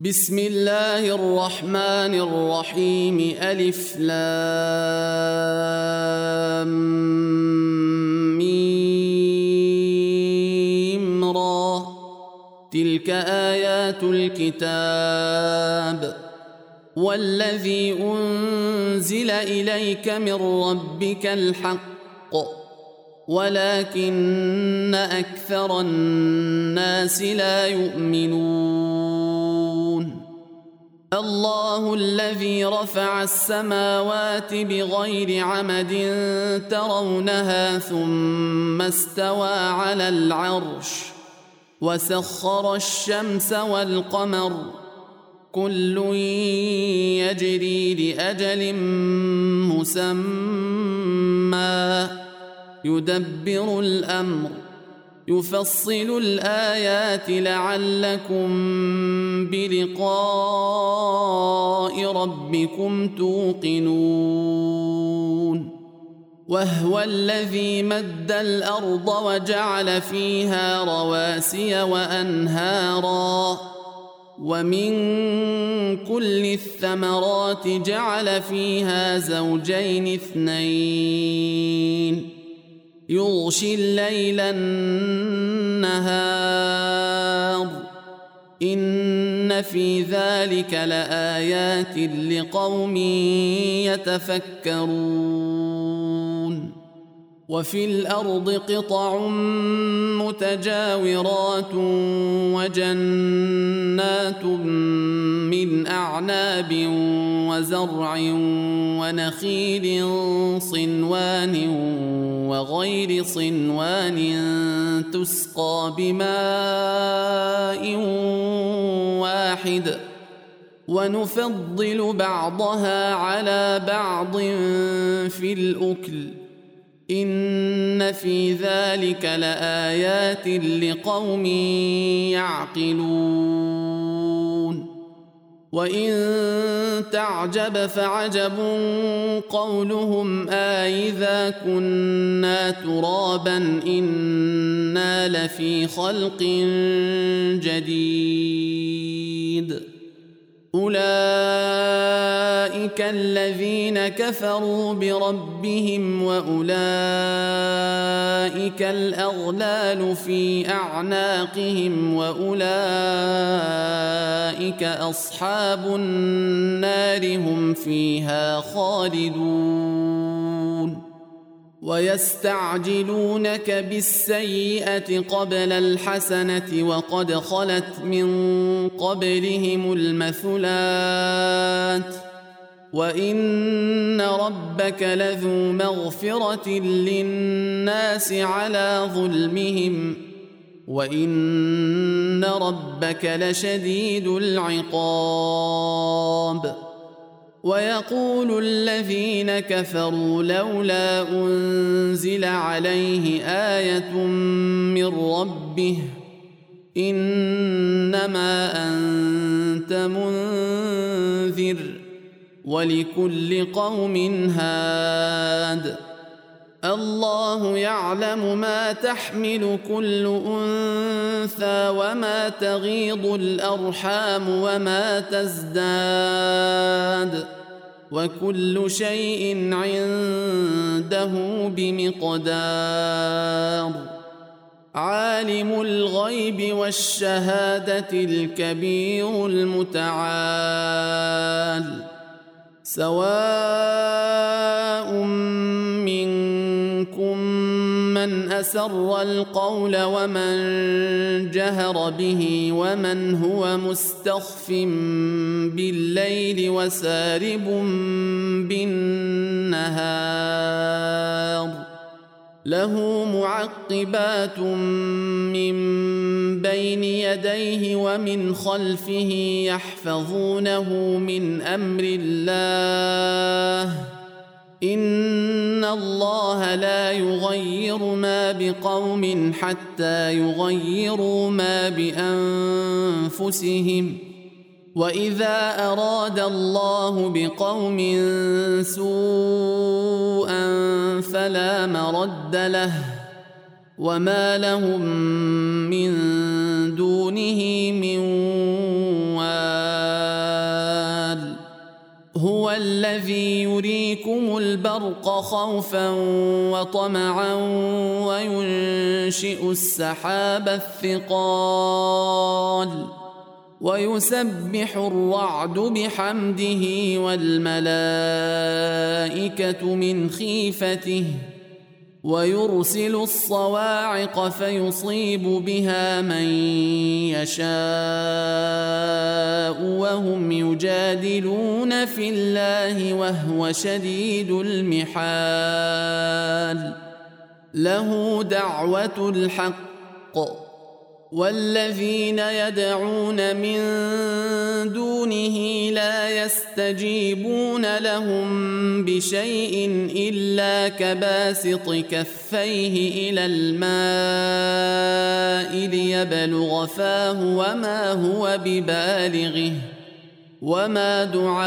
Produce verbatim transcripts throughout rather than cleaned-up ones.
بسم الله الرحمن الرحيم ألف لام ميم را تلك آيات الكتاب والذي أنزل إليك من ربك الحق ولكن أكثر الناس لا يؤمنون الله الذي رفع السماوات بغير عمد ترونها ثم استوى على العرش وسخر الشمس والقمر كل يجري لأجل مسمى يدبر الأمر يفصل الآيات لعلكم بلقاء ربكم توقنون وهو الذي مد الأرض وجعل فيها رواسي وأنهارا ومن كل الثمرات جعل فيها زوجين اثنين يغشي الليل النهار إن في ذلك لآيات لقوم يتفكرون وفي الأرض قطع متجاورات وجنات من أعناب وزرع ونخيل صنوان وغير صنوان تسقى بماء واحد ونفضل بعضها على بعض في الأكل إن في ذلك لآيات لقوم يعقلون وإن تعجب فعجب قولهم آئذا كنا ترابا إنا لفي خلق جديد أولئك الذين كفروا بربهم وأولئك الأغلال في أعناقهم وأولئك أصحاب النار هم فيها خالدون ويستعجلونك بالسيئة قبل الحسنة وقد خلت من قبلهم المثلات وإن ربك لذو مغفرة للناس على ظلمهم وإن ربك لشديد العقاب ويقول الذين كفروا لولا أنزل عليه آية من ربه إنما أنت منذر ولكل قوم هاد الله يعلم ما تحمل كل أنثى وما تغيض الأرحام وما تزداد وكل شيء عنده بمقدار عالم الغيب والشهادة الكبير المتعال سواء منكم من أسر القول ومن جهر به ومن هو مستخف بالليل وسارب بالنهار له معقبات من بين يديه ومن خلفه يحفظونه من أمر الله إن الله لا يغير ما بقوم حتى يغيروا ما بأنفسهم وإذا أراد الله بقوم سوءا فلا مرد له وما لهم من دونه من وال هو الذي يريكم البرق خوفا وطمعا وينشئ السحاب الثقال ويسبح الرعد بحمده والملائكة من خيفته ويرسل الصواعق فيصيب بها من يشاء وهم يجادلون في الله وهو شديد المحال له دعوة الحق والذين يدعون من دونه لا يستجيبون لهم بشيء إلا كباسط كفيه إلى الماء ليبلغ فاه وما هو ببالغه وما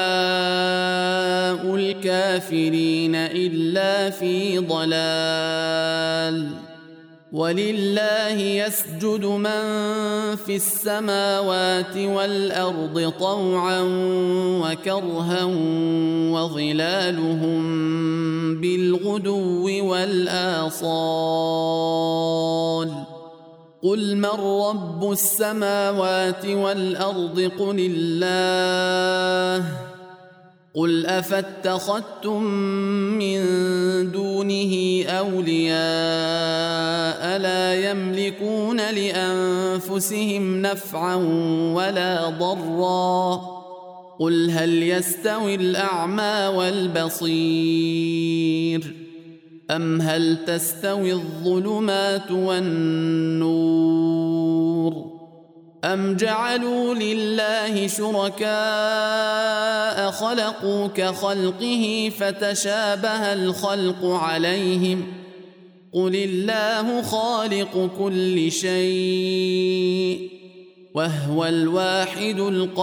دعاء الكافرين إلا في ضلال ولله يسجد من في السماوات والأرض طوعا وكرها وظلالهم بالغدو والآصال قل من رب السماوات والأرض قل الله قل أفاتخذتم من دونه أولياء لا يملكون لأنفسهم نفعا ولا ضرا قل هل يستوي الأعمى والبصير أم هل تستوي الظلمات والنور أم جعلوا لله شركاء خلقوا كخلقه فتشابه الخلق عليهم قل الله خالق كل شيء وهو الواحد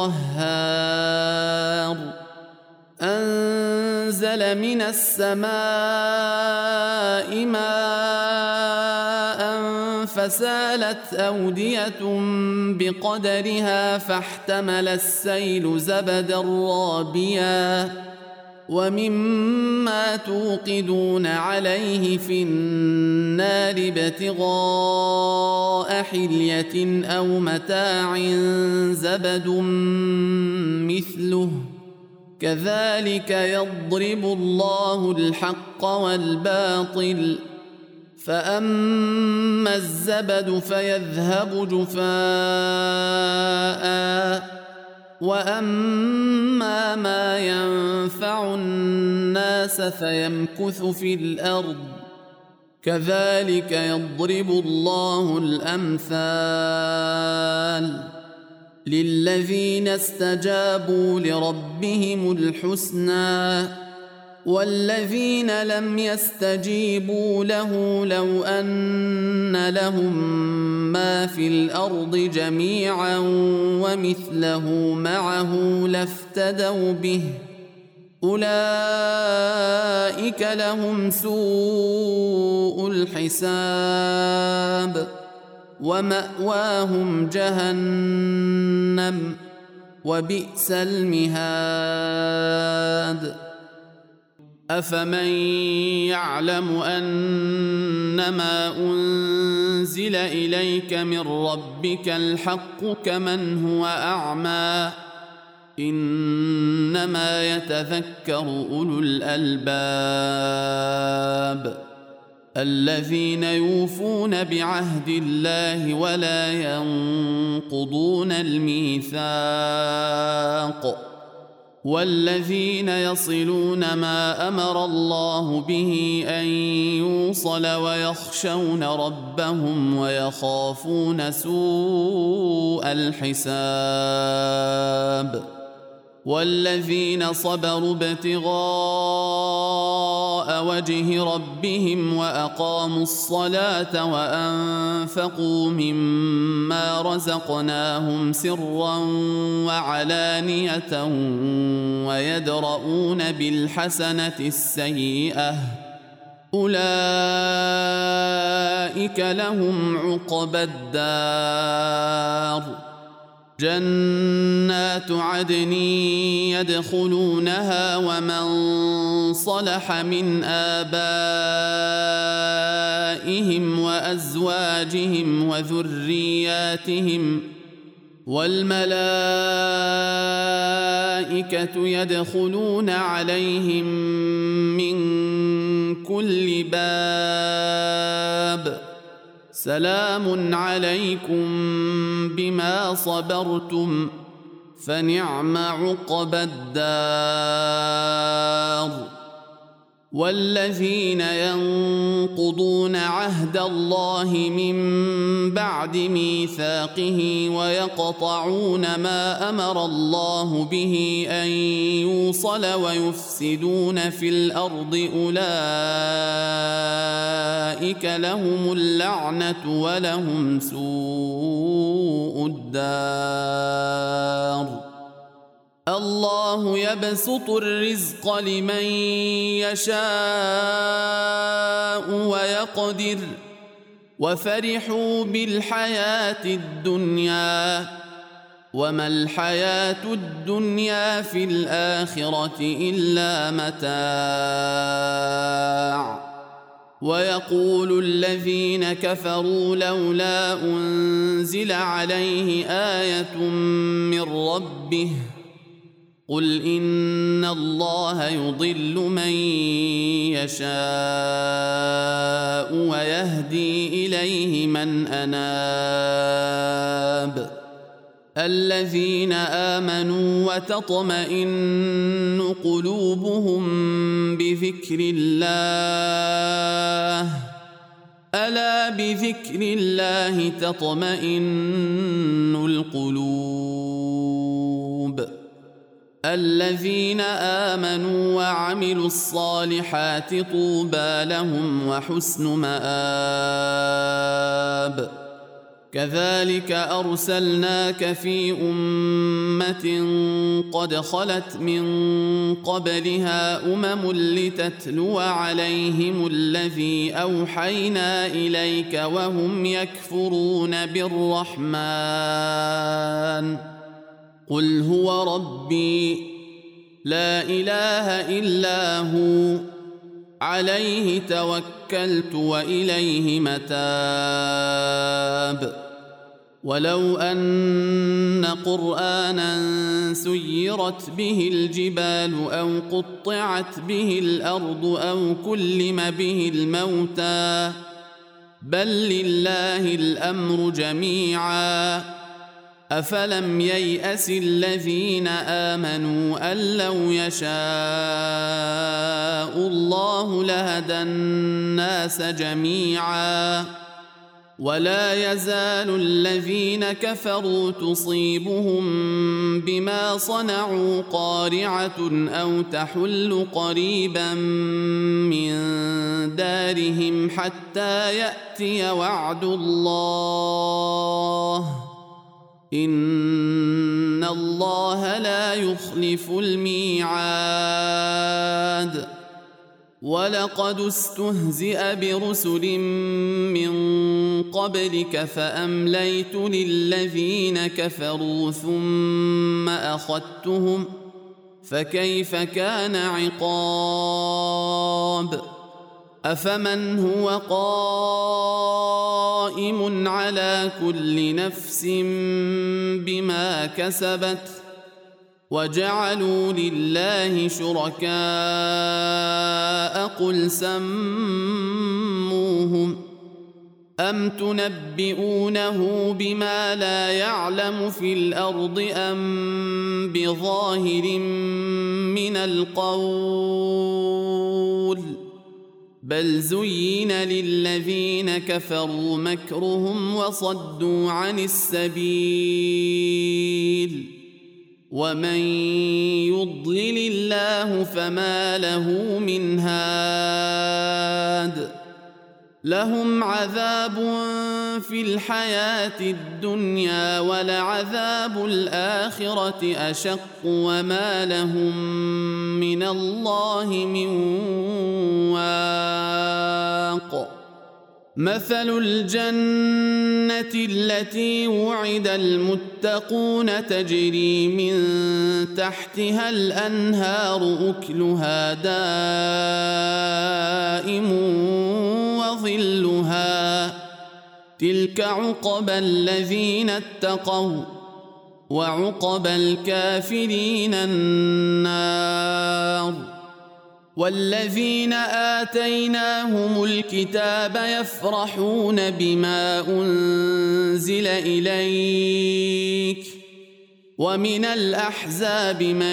القهار أنزل من السماء ماء فسالت أودية بقدرها فاحتمل السيل زبدا رابيا ومما توقدون عليه في النار ابتغاء حلية أو متاع زبد مثله كذلك يضرب الله الحق والباطل فأما الزبد فيذهب جفاء وأما ما ينفع الناس فيمكث في الأرض كذلك يضرب الله الأمثال للذين استجابوا لربهم الحسنى والذين لم يستجيبوا له لو أن لهم ما في الأرض جميعا ومثله معه لافتدوا به أولئك لهم سوء الحساب ومأواهم جهنم وبئس المهاد أفمن يعلم أنما أنزل إليك من ربك الحق كمن هو أعمى إنما يتذكر أولو الألباب الذين يوفون بعهد الله ولا ينقضون الميثاق والذين يصلون ما أمر الله به أن يوصل ويخشون ربهم ويخافون سوء الحساب والذين صبروا ابتغاء وجه ربهم وأقاموا الصلاة وأنفقوا مما رزقناهم سرا وعلانية ويدرؤون بالحسنة السيئة أولئك لهم عقبى الدار جنات عدن يدخلونها ومن صلح من آبائهم وأزواجهم وذرياتهم والملائكة يدخلون عليهم من كل باب سلام عليكم بما صبرتم فنعم عقبى الدار. والذين ينقضون عهد الله من بعد ميثاقه ويقطعون ما أمر الله به أن يوصل ويفسدون في الأرض أولئك لهم اللعنة ولهم سوء الدار. الله يبسط الرزق لمن يشاء ويقدر وفرحوا بالحياة الدنيا وما الحياة الدنيا في الآخرة إلا متاع. ويقول الذين كفروا لولا أنزل عليه آية من ربه قل إن الله يضل من يشاء ويهدي إليه من أناب. الذين آمنوا وتطمئن قلوبهم بذكر الله ألا بذكر الله تطمئن القلوب. الذين آمنوا وعملوا الصالحات طوبى لهم وحسن مآب. كذلك أرسلناك في أمة قد خلت من قبلها أمم لتتلو عليهم الذي أوحينا إليك وهم يكفرون بالرحمن قل هو ربي لا إله إلا هو عليه توكلت وإليه متاب. ولو أن قرآنا سيرت به الجبال أو قطعت به الأرض أو كلم به الموتى بل لله الأمر جميعا أفلم ييأس الذين آمنوا أن لو يشاء الله لهدى الناس جميعا ولا يزال الذين كفروا تصيبهم بما صنعوا قارعة أو تحل قريبا من دارهم حتى يأتي وعد الله إن الله لا يخلف الميعاد. ولقد استهزئ برسل من قبلك فأمليت للذين كفروا ثم أخذتهم فكيف كان عقاب. أفمن هو قائم على كل نفس بما كسبت وجعلوا لله شركاء قل سموهم أم تنبئونه بما لا يعلم في الأرض أم بظاهر من القول بل زين للذين كفروا مكرهم وصدوا عن السبيل ومن يضلل الله فما له من هاد. لهم عذاب في الحياة الدنيا ولعذاب الآخرة أشق وما لهم من الله من واق. مثل الجنة التي وعد المتقون تجري من تحتها الأنهار أكلها دائم وظلها تلك عقبى الذين اتقوا وعقبى الكافرين النار. والذين آتيناهم الكتاب يفرحون بما أنزل إليك ومن الأحزاب من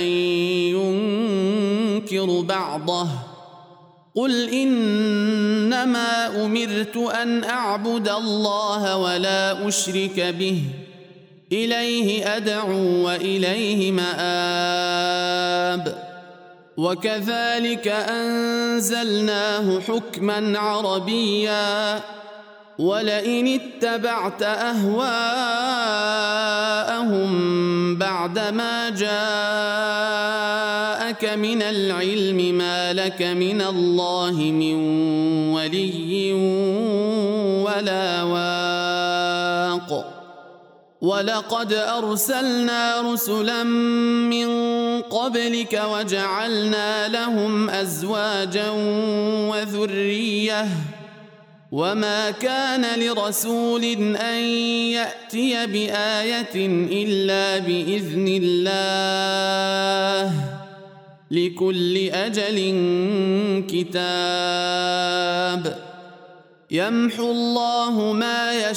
ينكر بعضه قل إنما أمرت أن أعبد الله ولا أشرك به إليه أدعو وإليه مآب. وكذلك أنزلناه حكما عربيا ولئن اتبعت أهواءهم بعدما جاءك من العلم ما لك من الله من ولي ولا واق. ولقد أرسلنا رسلا من قبلك وجعلنا لهم أزواجا وذرية وما كان لرسول أن يأتي بآية إلا بإذن الله لكل أجل كتاب. يمحو الله ما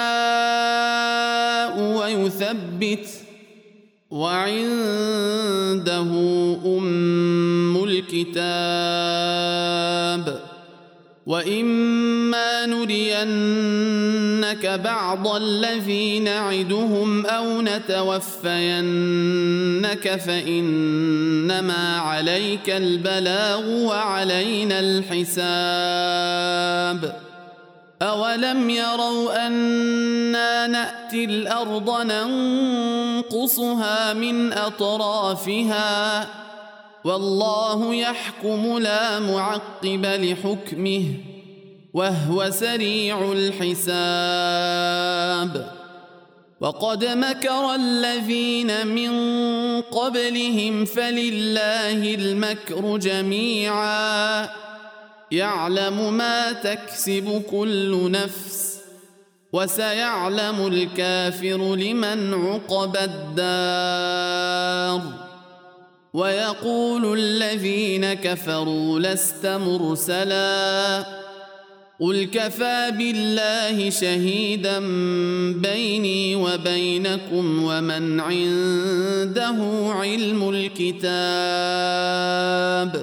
يشاء ويثبت وعنده أم الكتاب. وإما نرينك بعض الذي نعدهم أو نتوفينك فإنما عليك البلاغ وعلينا الحساب. أولم يروا أنا نأتي الأرض ننقصها من أطرافها والله يحكم لا معقب لحكمه وهو سريع الحساب. وقد مكر الذين من قبلهم فلله المكر جميعا يعلم ما تكسب كل نفس وسيعلم الكافر لمن عقبى الدار. ويقول الذين كفروا لست مرسلا قل كفى بالله شهيدا بيني وبينكم ومن عنده علم الكتاب